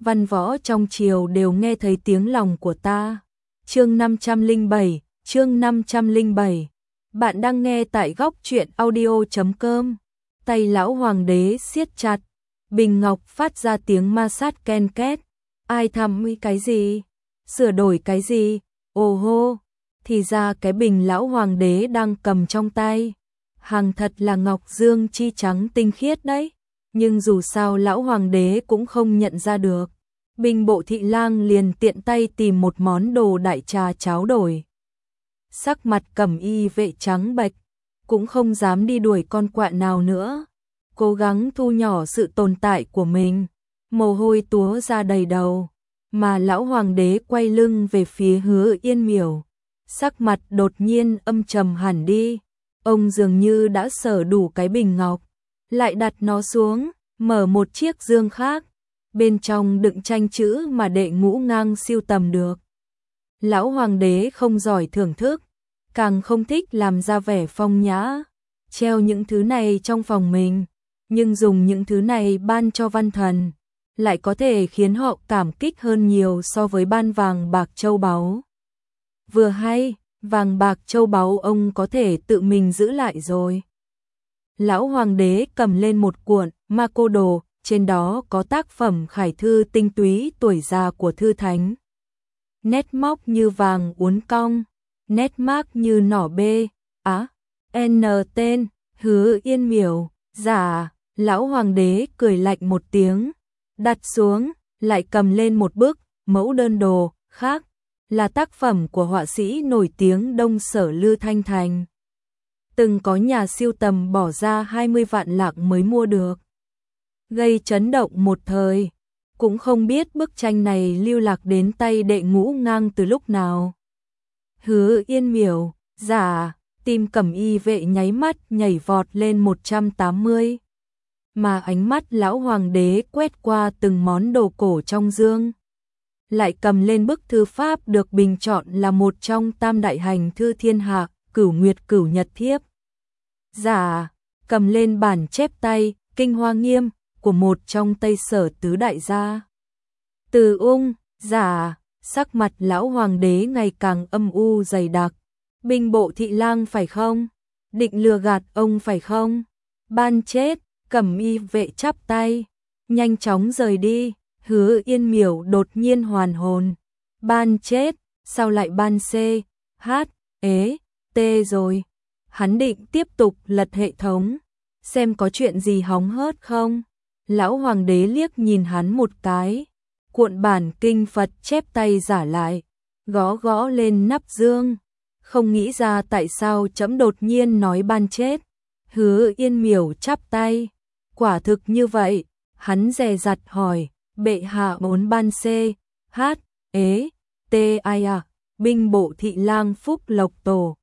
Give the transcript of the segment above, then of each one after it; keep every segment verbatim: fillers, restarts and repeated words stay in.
văn võ trong triều đều nghe thấy tiếng lòng của ta. Chương năm trăm lẻ bảy, chương năm trăm lẻ bảy. Bạn đang nghe tại góc truyện audio chấm com. Tay lão hoàng đế siết chặt, bình ngọc phát ra tiếng ma sát ken két. Ai thăm cái gì? Sửa đổi cái gì? Ồ hô, thì ra cái bình lão hoàng đế đang cầm trong tay. Hàng thật là ngọc dương chi trắng tinh khiết đấy. Nhưng dù sao lão hoàng đế cũng không nhận ra được. Binh bộ thị lang liền tiện tay tìm một món đồ đại trà cháo đổi. Sắc mặt cẩm y vệ trắng bệch, cũng không dám đi đuổi con quạ nào nữa. Cố gắng thu nhỏ sự tồn tại của mình, mồ hôi túa ra đầy đầu. Mà lão hoàng đế quay lưng về phía Hứa Yên Miểu, sắc mặt đột nhiên âm trầm hẳn đi. Ông dường như đã sở đủ cái bình ngọc, lại đặt nó xuống, mở một chiếc dương khác, bên trong đựng tranh chữ mà đệ Ngũ Ngang siêu tầm được. Lão hoàng đế không giỏi thưởng thức, càng không thích làm ra vẻ phong nhã, treo những thứ này trong phòng mình, nhưng dùng những thứ này ban cho văn thần, lại có thể khiến họ cảm kích hơn nhiều so với ban vàng bạc châu báu. Vừa hay, vàng bạc châu báu ông có thể tự mình giữ lại rồi. Lão hoàng đế cầm lên một cuộn ma cô đồ, trên đó có tác phẩm khải thư tinh túy tuổi già của thư thánh. Nét móc như vàng uốn cong, nét mác như nỏ bê, á, n tên, Hứa Yên Miểu, giả. Lão hoàng đế cười lạnh một tiếng, đặt xuống, lại cầm lên một bức mẫu đơn đồ khác, là tác phẩm của họa sĩ nổi tiếng Đông Sở Lư Thanh Thành. Từng có nhà siêu tầm bỏ ra hai mươi vạn lạng mới mua được, gây chấn động một thời. Cũng không biết bức tranh này lưu lạc đến tay đệ Ngũ Ngang từ lúc nào. Hứa Yên Miểu, giả, tim cẩm y vệ nháy mắt nhảy vọt lên một trăm tám mươi. Mà ánh mắt lão hoàng đế quét qua từng món đồ cổ trong dương, lại cầm lên bức thư pháp được bình chọn là một trong tam đại hành thư thiên hạ, Cửu Nguyệt Cửu Nhật Thiếp. Giả, cầm lên bản chép tay, Kinh Hoa Nghiêm, của một trong Tây Sở tứ đại gia. Từ Ung, giả, sắc mặt lão hoàng đế ngày càng âm u dày đặc. Binh bộ thị lang phải không? Định lừa gạt ông phải không? Ban chết, cẩm y vệ chắp tay, nhanh chóng rời đi. Hứa Yên Miểu đột nhiên hoàn hồn. Ban chết, sao lại ban c, h, ế, t rồi? Hắn định tiếp tục lật hệ thống, xem có chuyện gì hóng hớt không? Lão hoàng đế liếc nhìn hắn một cái, cuộn bản kinh Phật chép tay giả lại, gõ gõ lên nắp dương. Không nghĩ ra tại sao trẫm đột nhiên nói ban chết. Hứa Yên Miểu chắp tay, quả thực như vậy. Hắn dè dặt hỏi, bệ hạ muốn ban c, h, ế, t ai à? Binh bộ thị lang Phúc Lộc Tổ.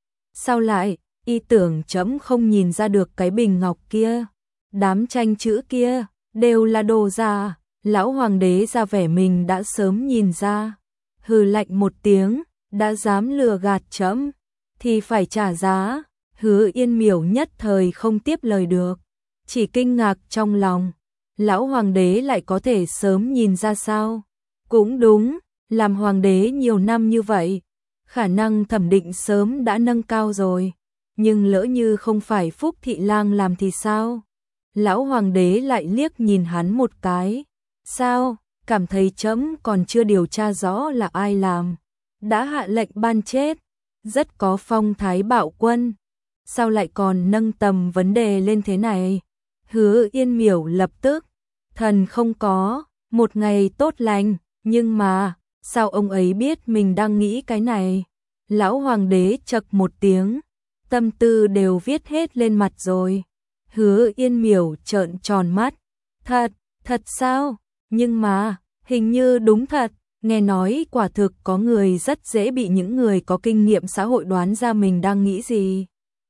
Sao lại, y tưởng trẫm không nhìn ra được cái bình ngọc kia, đám tranh chữ kia, đều là đồ giả. Lão hoàng đế ra vẻ mình đã sớm nhìn ra, hừ lạnh một tiếng, đã dám lừa gạt trẫm thì phải trả giá. Hứa Yên Miểu nhất thời không tiếp lời được, chỉ kinh ngạc trong lòng, lão hoàng đế lại có thể sớm nhìn ra sao? Cũng đúng, làm hoàng đế nhiều năm như vậy, khả năng thẩm định sớm đã nâng cao rồi, nhưng lỡ như không phải Phúc thị lang làm thì sao? Lão hoàng đế lại liếc nhìn hắn một cái, sao, cảm thấy trẫm còn chưa điều tra rõ là ai làm, đã hạ lệnh ban chết, rất có phong thái bạo quân, sao lại còn nâng tầm vấn đề lên thế này? Hứa Yên Miểu lập tức, thần không có, một ngày tốt lành, nhưng mà, sao ông ấy biết mình đang nghĩ cái này? Lão hoàng đế chậc một tiếng, tâm tư đều viết hết lên mặt rồi. Hứa Yên Miểu trợn tròn mắt, thật, thật sao? Nhưng mà, hình như đúng thật, nghe nói quả thực có người rất dễ bị những người có kinh nghiệm xã hội đoán ra mình đang nghĩ gì.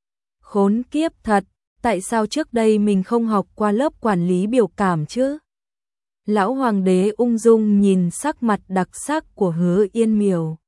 Khốn kiếp thật, tại sao trước đây mình không học qua lớp quản lý biểu cảm chứ? Lão hoàng đế ung dung nhìn sắc mặt đặc sắc của Hứa Yên Miểu,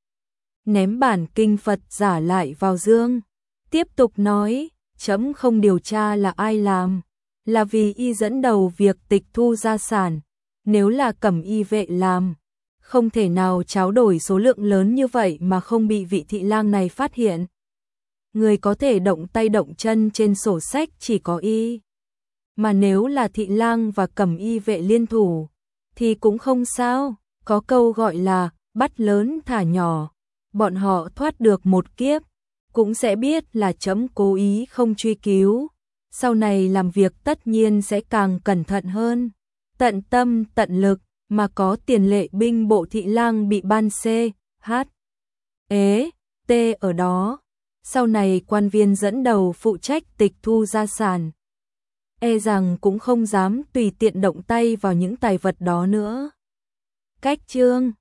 ném bản kinh Phật giả lại vào dương, tiếp tục nói, trẫm không điều tra là ai làm, là vì y dẫn đầu việc tịch thu gia sản, nếu là Cẩm Y vệ làm, không thể nào tráo đổi số lượng lớn như vậy mà không bị vị thị lang này phát hiện. Người có thể động tay động chân trên sổ sách chỉ có y. Mà nếu là thị lang và Cẩm Y vệ liên thủ, thì cũng không sao, có câu gọi là bắt lớn thả nhỏ, bọn họ thoát được một kiếp, cũng sẽ biết là trẫm cố ý không truy cứu, sau này làm việc tất nhiên sẽ càng cẩn thận hơn, tận tâm tận lực, mà có tiền lệ binh bộ thị lang bị ban C, H, ế, T ở đó, sau này quan viên dẫn đầu phụ trách tịch thu gia sản, e rằng cũng không dám tùy tiện động tay vào những tài vật đó nữa. Cách chương